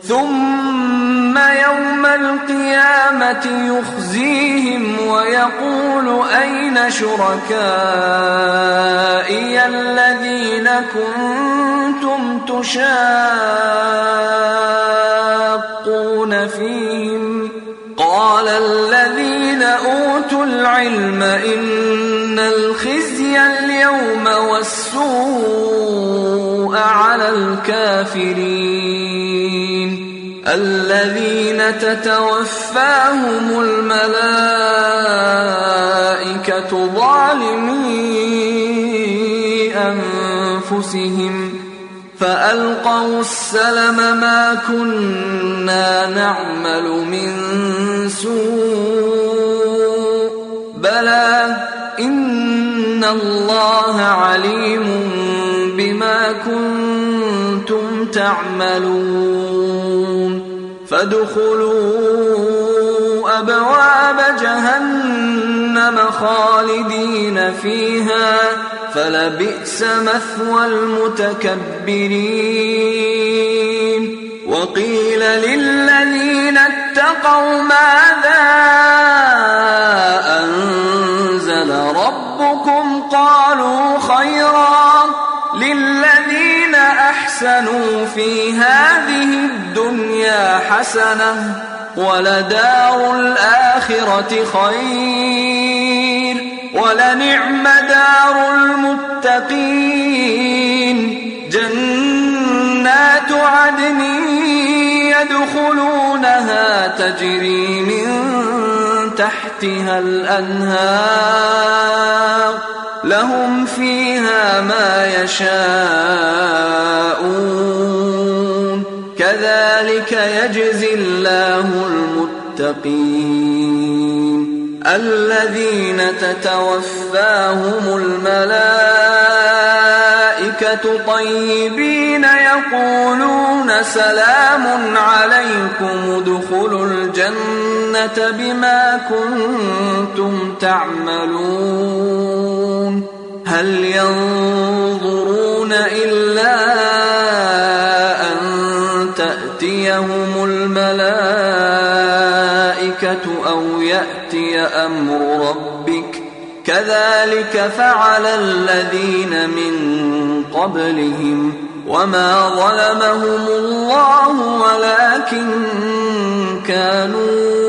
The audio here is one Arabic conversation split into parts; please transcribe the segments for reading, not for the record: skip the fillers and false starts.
ثم يوم القيامة يخزيهم ويقول أين شركائي الذين كنتم تشاقون فيهم قال الذين أوتوا العلم إن الخزي اليوم والسوء على الكافرين الذين تتوفاهم الملائكة ظالمي أنفسهم فألقوا السلم ما كنا نعمل من سوء بلى إن الله عليم بما كنتم تعملون فادخلوا أبواب جهنم خالدين فيها فلبئس مثوى المتكبرين وقيل للذين اتقوا ماذا أنزل ربكم قالوا خيرا للذين أحسنوا في هذه الدنيا حسنة ولدار الآخرة خير ولنعم دار المتقين جنات عدن يدخلونها تجري من تحتها الأنهار لهم فيها ما يشاءون كذلك يجزي الله المتقين الذين تتوفاهم الملائكة طيبين يقولون سلام عليكم ادخلوا الجنة بما كنتم تعملون هل ينظرون إلا أن تأتيهم الملائكة أو يأتي أمر ربك كذلك فعل الذين من قبلهم وما ظلمهم الله ولكن كانوا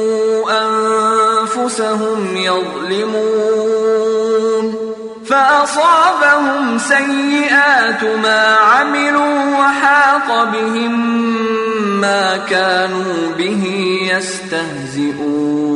أنفسهم يظلمون فأصابهم سيئات ما عملوا وحاق بهم ما كانوا به يستهزئون